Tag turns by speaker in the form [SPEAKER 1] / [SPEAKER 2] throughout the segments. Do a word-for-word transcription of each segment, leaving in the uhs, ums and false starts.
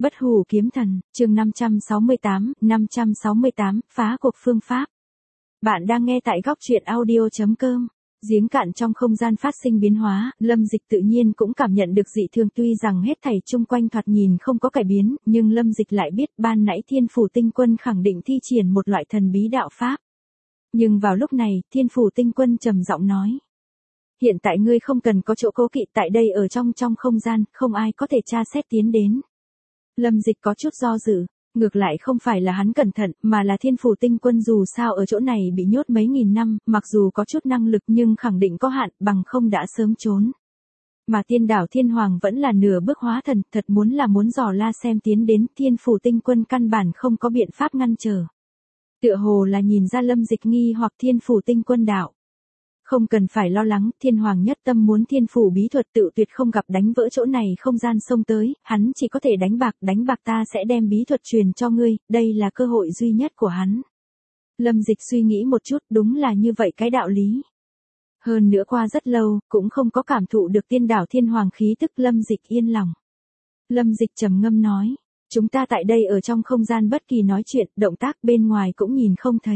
[SPEAKER 1] Bất hủ kiếm thần, chương năm trăm sáu mươi tám, năm trăm sáu mươi tám, phá cuộc phương pháp. Bạn đang nghe tại góc truyện audio chấm com. Giếng cạn trong không gian phát sinh biến hóa, Lâm Dịch tự nhiên cũng cảm nhận được dị thường, tuy rằng hết thảy chung quanh thoạt nhìn không có cải biến, nhưng Lâm Dịch lại biết ban nãy Thiên Phủ Tinh Quân khẳng định thi triển một loại thần bí đạo pháp. Nhưng vào lúc này, Thiên Phủ Tinh Quân trầm giọng nói. Hiện tại ngươi không cần có chỗ cố kỵ, tại đây ở trong trong không gian, không ai có thể tra xét tiến đến. Lâm Dịch có chút do dự, ngược lại không phải là hắn cẩn thận, mà là Thiên Phủ Tinh Quân dù sao ở chỗ này bị nhốt mấy nghìn năm, mặc dù có chút năng lực nhưng khẳng định có hạn, bằng không đã sớm trốn. Mà Tiên Đảo Thiên Hoàng vẫn là nửa bước hóa thần, thật muốn là muốn dò la xem tiến đến, Thiên Phủ Tinh Quân căn bản không có biện pháp ngăn trở. Tựa hồ là nhìn ra Lâm Dịch nghi hoặc Thiên Phủ Tinh Quân đạo. Không cần phải lo lắng, Thiên Hoàng nhất tâm muốn thiên phủ bí thuật tự tuyệt không gặp đánh vỡ chỗ này không gian xông tới, hắn chỉ có thể đánh bạc, đánh bạc ta sẽ đem bí thuật truyền cho ngươi, đây là cơ hội duy nhất của hắn. Lâm Dịch suy nghĩ một chút, đúng là như vậy cái đạo lý. Hơn nữa qua rất lâu, cũng không có cảm thụ được Tiên Đảo Thiên Hoàng khí tức, Lâm Dịch yên lòng. Lâm Dịch trầm ngâm nói, chúng ta tại đây ở trong không gian bất kỳ nói chuyện, động tác bên ngoài cũng nhìn không thấy.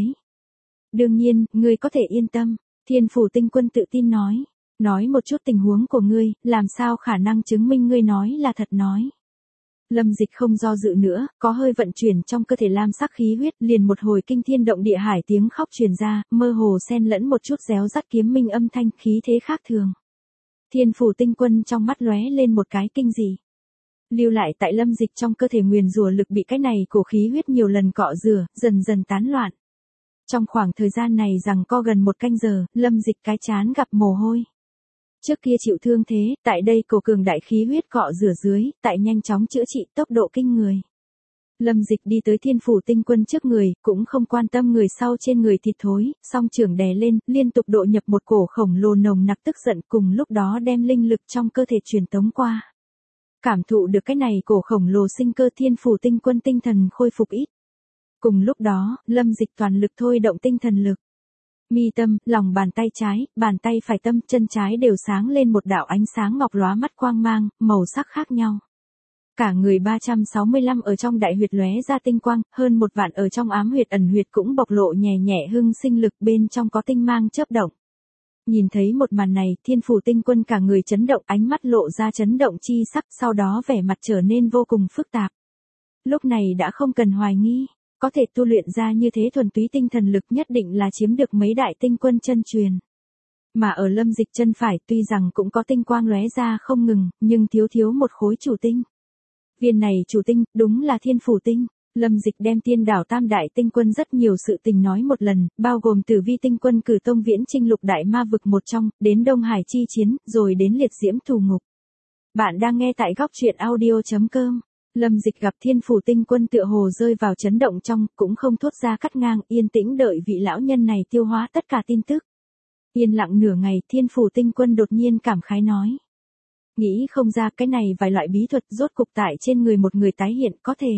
[SPEAKER 1] Đương nhiên, ngươi có thể yên tâm. Thiên Phủ Tinh Quân tự tin nói, nói một chút tình huống của ngươi, làm sao khả năng chứng minh ngươi nói là thật nói. Lâm Dịch không do dự nữa, có hơi vận chuyển trong cơ thể lam sắc khí huyết, liền một hồi kinh thiên động địa hải tiếng khóc truyền ra, mơ hồ xen lẫn một chút réo rắt kiếm minh âm thanh, khí thế khác thường. Thiên Phủ Tinh Quân trong mắt lóe lên một cái kinh dị. Lưu lại tại Lâm Dịch trong cơ thể nguyền rủa lực bị cái này cổ khí huyết nhiều lần cọ rửa, dần dần tán loạn. Trong khoảng thời gian này rằng co gần một canh giờ, Lâm Dịch cái chán gặp mồ hôi. Trước kia chịu thương thế, tại đây cổ cường đại khí huyết cọ rửa dưới, tại nhanh chóng chữa trị, tốc độ kinh người. Lâm Dịch đi tới Thiên Phủ Tinh Quân trước người, cũng không quan tâm người sau trên người thịt thối, song trưởng đè lên, liên tục độ nhập một cổ khổng lồ nồng nặc tức giận, cùng lúc đó đem linh lực trong cơ thể truyền tống qua. Cảm thụ được cái này cổ khổng lồ sinh cơ, Thiên Phủ Tinh Quân tinh thần khôi phục ít. Cùng lúc đó, Lâm Dịch toàn lực thôi động tinh thần lực. Mi tâm, lòng bàn tay trái, bàn tay phải tâm, chân trái đều sáng lên một đạo ánh sáng ngọc lóa mắt quang mang, màu sắc khác nhau. Cả người ba trăm sáu mươi lăm ở trong đại huyệt lóe ra tinh quang, hơn một vạn ở trong ám huyệt ẩn huyệt cũng bộc lộ nhẹ nhẹ hưng sinh lực, bên trong có tinh mang chớp động. Nhìn thấy một màn này, Thiên Phủ Tinh Quân cả người chấn động, ánh mắt lộ ra chấn động chi sắc, sau đó vẻ mặt trở nên vô cùng phức tạp. Lúc này đã không cần hoài nghi. Có thể tu luyện ra như thế thuần túy tinh thần lực nhất định là chiếm được mấy đại tinh quân chân truyền. Mà ở Lâm Dịch chân phải tuy rằng cũng có tinh quang lóe ra không ngừng, nhưng thiếu thiếu một khối chủ tinh. Viên này chủ tinh, đúng là Thiên Phủ Tinh. Lâm Dịch đem Tiên Đảo tam đại tinh quân rất nhiều sự tình nói một lần, bao gồm Tử Vi tinh quân cử tông viễn chinh lục đại ma vực một trong, đến Đông Hải chi chiến, rồi đến liệt diễm thù ngục. Bạn đang nghe tại góc truyện audio chấm com. Lâm Dịch gặp Thiên Phủ Tinh Quân tựa hồ rơi vào chấn động trong, cũng không thốt ra cắt ngang, yên tĩnh đợi vị lão nhân này tiêu hóa tất cả tin tức. Yên lặng nửa ngày, Thiên Phủ Tinh Quân đột nhiên cảm khái nói. Nghĩ không ra cái này vài loại bí thuật rốt cục tại trên người một người tái hiện, có thể.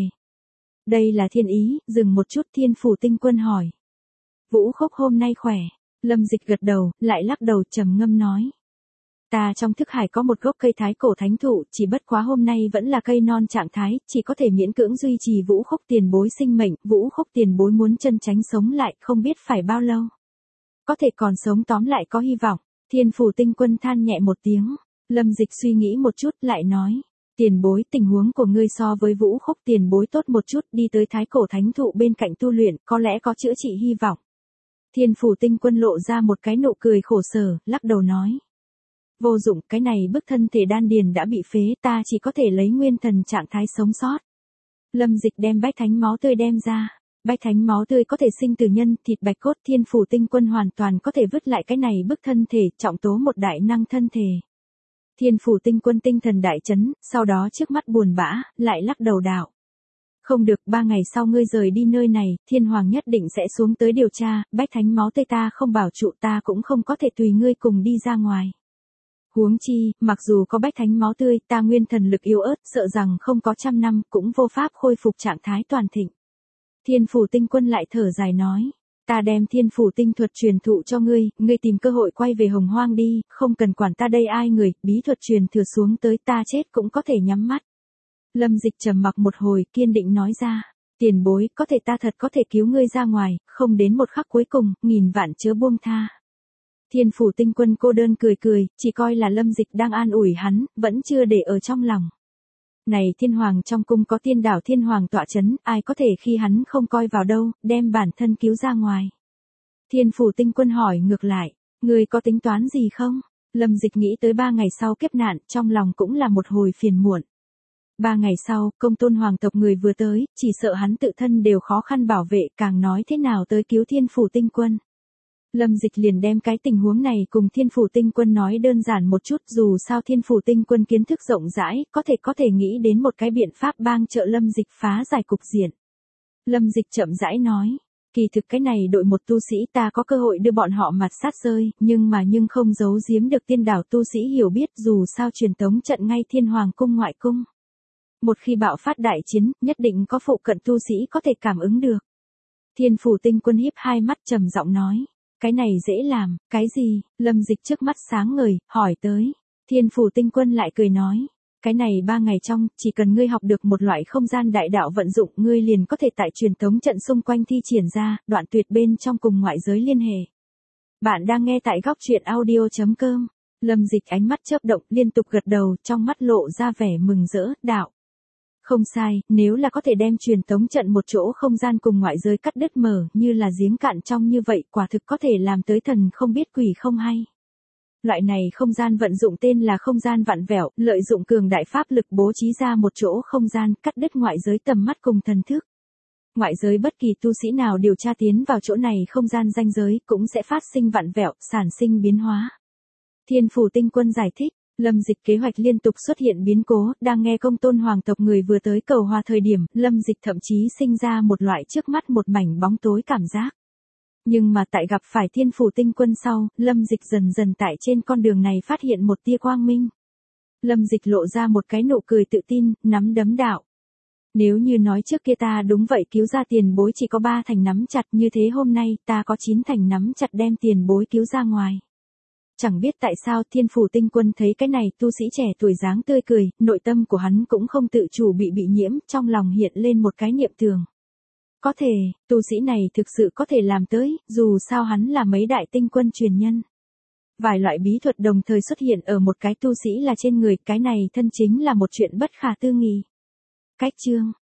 [SPEAKER 1] Đây là thiên ý, dừng một chút, Thiên Phủ Tinh Quân hỏi. Vũ Khúc hôm nay khỏe. Lâm Dịch gật đầu, lại lắc đầu trầm ngâm nói. Ta trong thức hải có một gốc cây thái cổ thánh thụ, chỉ bất quá hôm nay vẫn là cây non trạng thái, chỉ có thể miễn cưỡng duy trì Vũ Khúc tiền bối sinh mệnh, Vũ Khúc tiền bối muốn chân tránh sống lại, không biết phải bao lâu. Có thể còn sống tóm lại có hy vọng. Thiên Phủ Tinh Quân than nhẹ một tiếng, Lâm Dịch suy nghĩ một chút lại nói, tiền bối tình huống của ngươi so với Vũ Khúc tiền bối tốt một chút, đi tới thái cổ thánh thụ bên cạnh tu luyện, có lẽ có chữa trị hy vọng. Thiên Phủ Tinh Quân lộ ra một cái nụ cười khổ sở, lắc đầu nói. Vô dụng, cái này bức thân thể đan điền đã bị phế, ta chỉ có thể lấy nguyên thần trạng thái sống sót. Lâm Dịch đem bách thánh máu tươi đem ra. Bách thánh máu tươi có thể sinh từ nhân, thịt bạch cốt, Thiên Phủ Tinh Quân hoàn toàn có thể vứt lại cái này bức thân thể, trọng tố một đại năng thân thể. Thiên Phủ Tinh Quân tinh thần đại chấn, sau đó trước mắt buồn bã, lại lắc đầu đạo. Không được, ba ngày sau ngươi rời đi nơi này, Thiên Hoàng nhất định sẽ xuống tới điều tra, bách thánh máu tươi ta không bảo trụ, ta cũng không có thể tùy ngươi cùng đi ra ngoài. Huống chi, mặc dù có bách thánh máu tươi, ta nguyên thần lực yếu ớt, sợ rằng không có trăm năm, cũng vô pháp khôi phục trạng thái toàn thịnh. Thiên Phủ Tinh Quân lại thở dài nói, ta đem Thiên Phủ Tinh thuật truyền thụ cho ngươi, ngươi tìm cơ hội quay về Hồng Hoang đi, không cần quản ta đây ai người, bí thuật truyền thừa xuống tới ta chết cũng có thể nhắm mắt. Lâm Dịch trầm mặc một hồi, kiên định nói ra. Tiền bối, có thể ta thật có thể cứu ngươi ra ngoài, không đến một khắc cuối cùng, nghìn vạn chớ buông tha. Thiên Phủ Tinh Quân cô đơn cười cười, chỉ coi là Lâm Dịch đang an ủi hắn, vẫn chưa để ở trong lòng. Này thiên hoàng trong cung có tiên đảo thiên hoàng tọa chấn, ai có thể khi hắn không coi vào đâu, đem bản thân cứu ra ngoài. Thiên Phủ Tinh Quân hỏi ngược lại, ngươi có tính toán gì không? Lâm Dịch nghĩ tới ba ngày sau kiếp nạn, trong lòng cũng là một hồi phiền muộn. Ba ngày sau, công tôn hoàng tộc người vừa tới, chỉ sợ hắn tự thân đều khó khăn bảo vệ, càng nói thế nào tới cứu Thiên Phủ Tinh Quân. Lâm Dịch liền đem cái tình huống này cùng Thiên Phủ Tinh Quân nói đơn giản một chút, dù sao Thiên Phủ Tinh Quân kiến thức rộng rãi, có thể có thể nghĩ đến một cái biện pháp bang trợ Lâm Dịch phá giải cục diện. Lâm Dịch chậm rãi nói, kỳ thực cái này đội một tu sĩ ta có cơ hội đưa bọn họ mặt sát rơi, nhưng mà nhưng không giấu giếm được tiên đảo tu sĩ hiểu biết, dù sao truyền tống trận ngay Thiên Hoàng cung ngoại cung. Một khi bạo phát đại chiến, nhất định có phụ cận tu sĩ có thể cảm ứng được. Thiên Phủ Tinh Quân híp hai mắt trầm giọng nói, cái này dễ làm, cái gì? Lâm Dịch trước mắt sáng ngời, hỏi tới. Thiên Phủ Tinh Quân lại cười nói, cái này ba ngày trong, chỉ cần ngươi học được một loại không gian đại đạo vận dụng, ngươi liền có thể tại truyền tống trận xung quanh thi triển ra, đoạn tuyệt bên trong cùng ngoại giới liên hệ. Bạn đang nghe tại góc truyện audio chấm com. Lâm Dịch ánh mắt chớp động, liên tục gật đầu, trong mắt lộ ra vẻ mừng rỡ, đạo. Không sai, nếu là có thể đem truyền tống trận một chỗ không gian cùng ngoại giới cắt đứt mở, như là giếng cạn trong như vậy, quả thực có thể làm tới thần không biết quỷ không hay. Loại này không gian vận dụng tên là không gian vặn vẹo, lợi dụng cường đại pháp lực bố trí ra một chỗ không gian, cắt đứt ngoại giới tầm mắt cùng thần thức. Ngoại giới bất kỳ tu sĩ nào điều tra tiến vào chỗ này không gian ranh giới, cũng sẽ phát sinh vặn vẹo, sản sinh biến hóa. Thiên Phủ Tinh Quân giải thích. Lâm Dịch kế hoạch liên tục xuất hiện biến cố, đang nghe công tôn hoàng tộc người vừa tới cầu hòa thời điểm, Lâm Dịch thậm chí sinh ra một loại trước mắt một mảnh bóng tối cảm giác. Nhưng mà tại gặp phải Thiên Phủ Tinh Quân sau, Lâm Dịch dần dần tại trên con đường này phát hiện một tia quang minh. Lâm Dịch lộ ra một cái nụ cười tự tin, nắm đấm đạo. Nếu như nói trước kia ta đúng vậy cứu ra tiền bối chỉ có ba thành nắm chặt, như thế hôm nay ta có chín thành nắm chặt đem tiền bối cứu ra ngoài. Chẳng biết tại sao Thiên Phủ Tinh Quân thấy cái này tu sĩ trẻ tuổi dáng tươi cười, nội tâm của hắn cũng không tự chủ bị bị nhiễm, trong lòng hiện lên một cái niệm tưởng. Có thể, tu sĩ này thực sự có thể làm tới, dù sao hắn là mấy đại tinh quân truyền nhân. Vài loại bí thuật đồng thời xuất hiện ở một cái tu sĩ là trên người, cái này thân chính là một chuyện bất khả tư nghị. Cách chương,